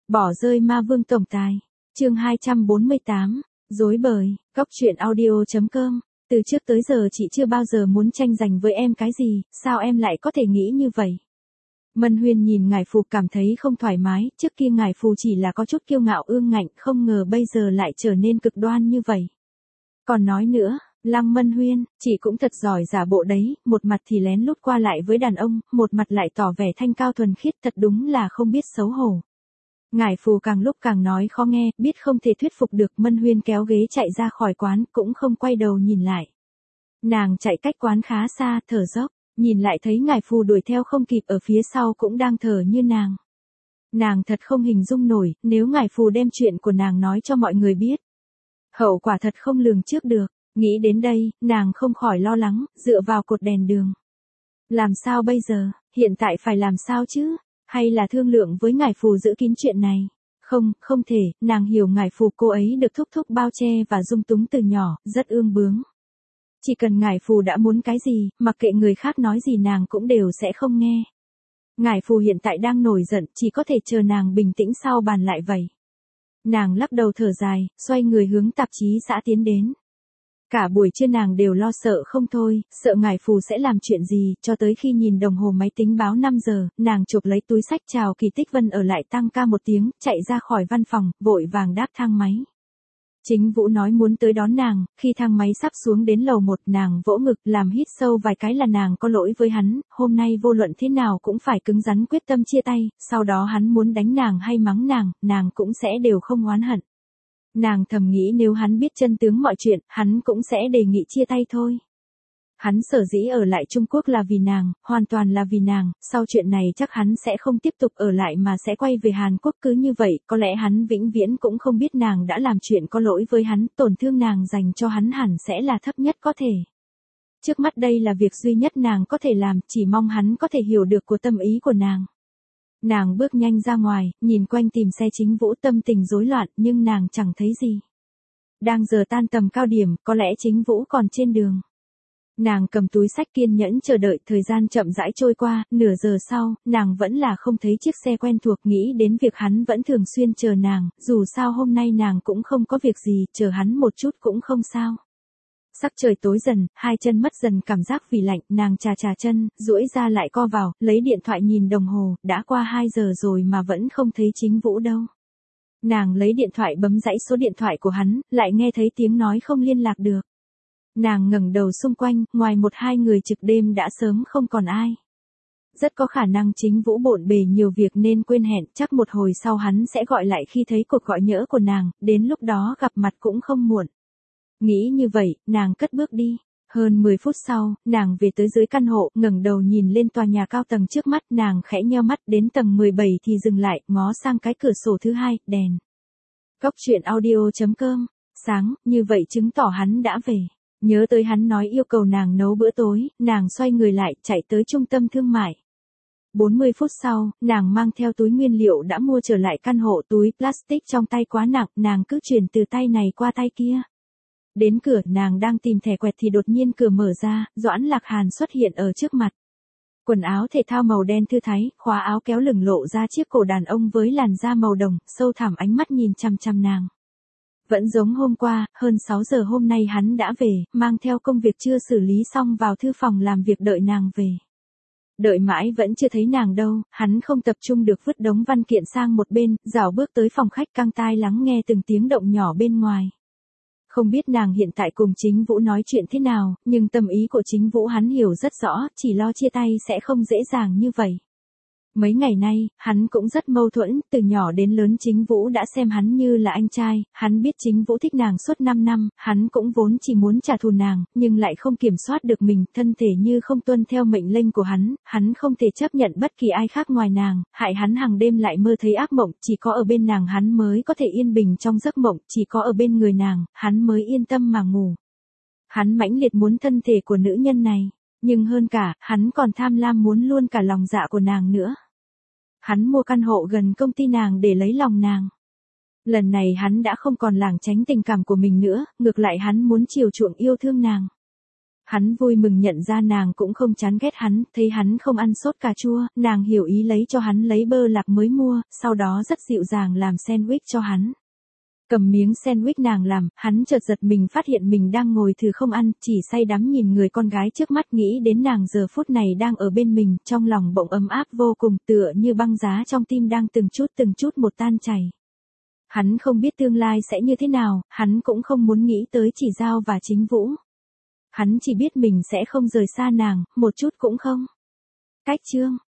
Bỏ rơi ma vương tổng tài. Chương 248. Dối bời. Góc truyện audio.com. Từ trước tới giờ chị chưa bao giờ muốn tranh giành với em cái gì, sao em lại có thể nghĩ như vậy? Mân Huyên nhìn ngải Phù cảm thấy không thoải mái, trước kia ngải Phù chỉ là có chút kiêu ngạo ương ngạnh, không ngờ bây giờ lại trở nên cực đoan như vậy. Còn nói nữa, Lăng Mân Huyên, chị cũng thật giỏi giả bộ đấy, một mặt thì lén lút qua lại với đàn ông, một mặt lại tỏ vẻ thanh cao thuần khiết, thật đúng là không biết xấu hổ. Ngải Phù càng lúc càng nói khó nghe, biết không thể thuyết phục được, Mân Huyên kéo ghế chạy ra khỏi quán, cũng không quay đầu nhìn lại. Nàng chạy cách quán khá xa, thở dốc, nhìn lại thấy ngải Phù đuổi theo không kịp, ở phía sau cũng đang thở như nàng. Nàng thật không hình dung nổi, nếu ngải Phù đem chuyện của nàng nói cho mọi người biết, hậu quả thật không lường trước được. Nghĩ đến đây, nàng không khỏi lo lắng, dựa vào cột đèn đường. Làm sao bây giờ, hiện tại phải làm sao chứ? Hay là thương lượng với ngải Phù giữ kín chuyện này? Không thể, nàng hiểu ngải Phù cô ấy được thúc thúc bao che và dung túng từ nhỏ, rất ương bướng. Chỉ cần ngải Phù đã muốn cái gì, mặc kệ người khác nói gì nàng cũng đều sẽ không nghe. Ngải Phù hiện tại đang nổi giận, chỉ có thể chờ nàng bình tĩnh sau bàn lại vậy. Nàng lắc đầu thở dài, xoay người hướng tạp chí xã tiến đến. Cả buổi trưa nàng đều lo sợ không thôi, sợ ngải Phù sẽ làm chuyện gì, cho tới khi nhìn đồng hồ máy tính báo 5 giờ, nàng chụp lấy túi sách chào Kỳ Tích Vân ở lại tăng ca một tiếng, chạy ra khỏi văn phòng, vội vàng đáp thang máy. Chính Vũ nói muốn tới đón nàng, khi thang máy sắp xuống đến lầu 1 nàng vỗ ngực làm hít sâu vài cái là nàng có lỗi với hắn, hôm nay vô luận thế nào cũng phải cứng rắn quyết tâm chia tay, sau đó hắn muốn đánh nàng hay mắng nàng cũng sẽ đều không oán hận. Nàng thầm nghĩ nếu hắn biết chân tướng mọi chuyện, hắn cũng sẽ đề nghị chia tay thôi. Hắn sở dĩ ở lại Trung Quốc là vì nàng, hoàn toàn là vì nàng, sau chuyện này chắc hắn sẽ không tiếp tục ở lại mà sẽ quay về Hàn Quốc, cứ như vậy, có lẽ hắn vĩnh viễn cũng không biết nàng đã làm chuyện có lỗi với hắn, tổn thương nàng dành cho hắn hẳn sẽ là thấp nhất có thể. Trước mắt đây là việc duy nhất nàng có thể làm, chỉ mong hắn có thể hiểu được của tâm ý của nàng. Nàng bước nhanh ra ngoài, nhìn quanh tìm xe Chính Vũ, tâm tình rối loạn, nhưng nàng chẳng thấy gì. Đang giờ tan tầm cao điểm, có lẽ Chính Vũ còn trên đường. Nàng cầm túi sách kiên nhẫn chờ đợi, thời gian chậm rãi trôi qua, nửa giờ sau, nàng vẫn là không thấy chiếc xe quen thuộc, nghĩ đến việc hắn vẫn thường xuyên chờ nàng, dù sao hôm nay nàng cũng không có việc gì, chờ hắn một chút cũng không sao. Sắc trời tối dần, hai chân mất dần cảm giác vì lạnh, nàng chà chân, duỗi ra lại co vào, lấy điện thoại nhìn đồng hồ, đã qua 2 giờ rồi mà vẫn không thấy Chính Vũ đâu. Nàng lấy điện thoại bấm dãy số điện thoại của hắn, lại nghe thấy tiếng nói không liên lạc được. Nàng ngẩng đầu xung quanh, ngoài 1-2 người trực đêm đã sớm không còn ai. Rất có khả năng Chính Vũ bộn bề nhiều việc nên quên hẹn, chắc một hồi sau hắn sẽ gọi lại khi thấy cuộc gọi nhỡ của nàng, đến lúc đó gặp mặt cũng không muộn. Nghĩ như vậy, nàng cất bước đi. Hơn 10 phút sau, nàng về tới dưới căn hộ, ngẩng đầu nhìn lên tòa nhà cao tầng trước mắt, nàng khẽ nheo mắt, đến tầng 17 thì dừng lại, ngó sang cái cửa sổ thứ hai, đèn. Góc truyện audio.com. Sáng, như vậy chứng tỏ hắn đã về. Nhớ tới hắn nói yêu cầu nàng nấu bữa tối, nàng xoay người lại, chạy tới trung tâm thương mại. 40 phút sau, nàng mang theo túi nguyên liệu đã mua trở lại căn hộ, túi plastic trong tay quá nặng, nàng cứ chuyển từ tay này qua tay kia. Đến cửa, nàng đang tìm thẻ quẹt thì đột nhiên cửa mở ra, Doãn Lạc Hàn xuất hiện ở trước mặt. Quần áo thể thao màu đen thư thái, khóa áo kéo lửng lộ ra chiếc cổ đàn ông với làn da màu đồng, sâu thẳm ánh mắt nhìn chằm chằm nàng. Vẫn giống hôm qua, hơn 6 giờ hôm nay hắn đã về, mang theo công việc chưa xử lý xong vào thư phòng làm việc đợi nàng về. Đợi mãi vẫn chưa thấy nàng đâu, hắn không tập trung được vứt đống văn kiện sang một bên, rảo bước tới phòng khách căng tai lắng nghe từng tiếng động nhỏ bên ngoài. Không biết nàng hiện tại cùng Chính Vũ nói chuyện thế nào, nhưng tâm ý của Chính Vũ hắn hiểu rất rõ, chỉ lo chia tay sẽ không dễ dàng như vậy. Mấy ngày nay, hắn cũng rất mâu thuẫn, từ nhỏ đến lớn Chính Vũ đã xem hắn như là anh trai, hắn biết Chính Vũ thích nàng suốt 5 năm, hắn cũng vốn chỉ muốn trả thù nàng, nhưng lại không kiểm soát được mình, thân thể như không tuân theo mệnh lệnh của hắn không thể chấp nhận bất kỳ ai khác ngoài nàng, hại hắn hàng đêm lại mơ thấy ác mộng, chỉ có ở bên nàng hắn mới có thể yên bình trong giấc mộng, chỉ có ở bên người nàng, hắn mới yên tâm mà ngủ. Hắn mãnh liệt muốn thân thể của nữ nhân này. Nhưng hơn cả, hắn còn tham lam muốn luôn cả lòng dạ của nàng nữa. Hắn mua căn hộ gần công ty nàng để lấy lòng nàng. Lần này hắn đã không còn lảng tránh tình cảm của mình nữa, ngược lại hắn muốn chiều chuộng yêu thương nàng. Hắn vui mừng nhận ra nàng cũng không chán ghét hắn, thấy hắn không ăn sốt cà chua, nàng hiểu ý lấy cho hắn lấy bơ lạc mới mua, sau đó rất dịu dàng làm sandwich cho hắn. Cầm miếng sandwich nàng làm, hắn chợt giật mình phát hiện mình đang ngồi thừ không ăn, chỉ say đắm nhìn người con gái trước mắt, nghĩ đến nàng giờ phút này đang ở bên mình, trong lòng bỗng ấm áp vô cùng, tựa như băng giá trong tim đang từng chút một tan chảy. Hắn không biết tương lai sẽ như thế nào, hắn cũng không muốn nghĩ tới Chỉ Giao và Chính Vũ. Hắn chỉ biết mình sẽ không rời xa nàng, một chút cũng không. Cách chương